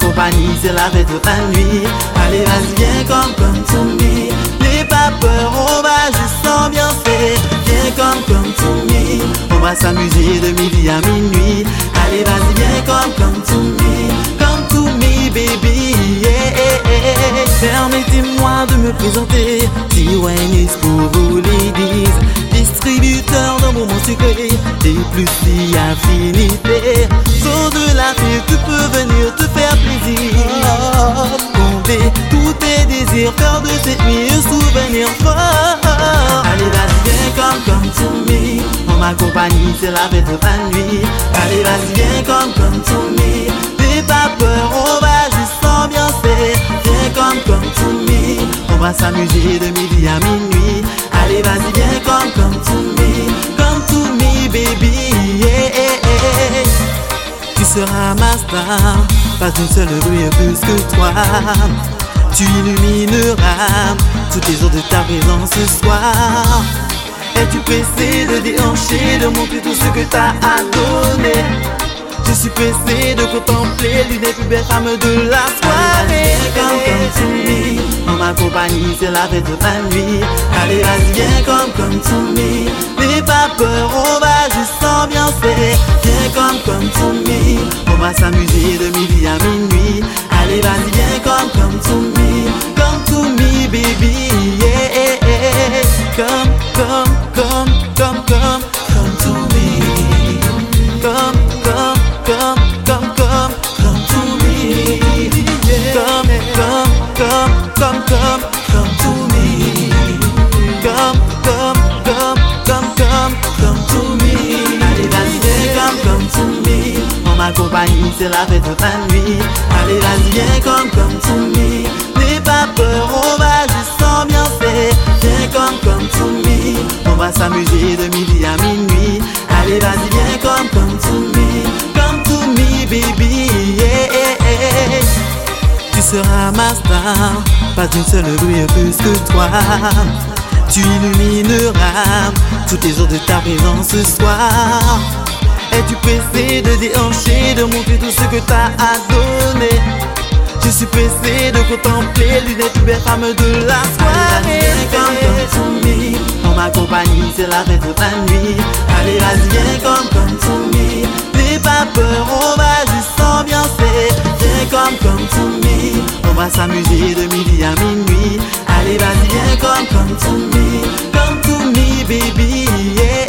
compagnie, c'est la fête toute la nuit. Allez, vas-y, viens comme to me. N'aie pas peur, on va juste s'ambiancer. Viens comme to me. On va s'amuser de midi à minuit. Allez, vas-y, viens comme to me, baby. Permettez-moi de me présenter, T-Wayne pour vous ladies, distributeur d'un moment secret et plus si affinité. Sur de la fille, tu peux venir te faire plaisir, combler tous tes désirs, faire de cette nuit un souvenir fort. Allez, vas-y, viens comme to me. On m'accompagne, c'est la fête toute la nuit. Allez, vas-y, viens comme to me. N'aie pas peur, on va juste s'ambiancer. Viens comme to me. On va s'amuser de midi à minuit. Allez, vas-y, viens comme to me, baby. Tu seras ma star, pas une seule rue plus que toi. Tu illumineras tous les jours de ta présence ce soir. Es-tu pressé de déhancher, de montrer tout ce que t'as à donner? Je suis pressé de contempler l'une des plus belles femmes de la soirée. Come to me. En ma compagnie, c'est la fête toute la nuit. Allez, vas-y, viens comme to me. N'aie pas peur, on va juste s'ambiancer. Viens comme to me. On va s'amuser de midi à minuit. Allez, vas-y, viens comme to me, baby. Come to me. Come to me. Come to me. Come to me. Allez, vas-y, viens come to me. On m'accompagne, c'est la fête toute la nuit. Allez, vas-y, viens comme to me. N'aie pas peur, on va juste s'ambiancer. Viens comme to me. On va s'amuser de midi à minuit. Allez, vas-y, viens comme to me, baby. Tu seras ma star, pas d'une seule rue plus que toi. Tu illumineras tous les jours de ta présence ce soir. Es-tu pressé de déhancher, de montrer tout ce que t'as à donner? Je suis pressé de contempler l'une des plus belles femmes de la soirée. Come to me. On m'accompagne, c'est la fête toute la nuit. Allez, vas-y, viens comme to me. N'aie pas peur, on va juste s'ambiancer. Viens comme to me. On va s'amuser de midi à minuit. Allez, vas-y, viens comme to me, baby.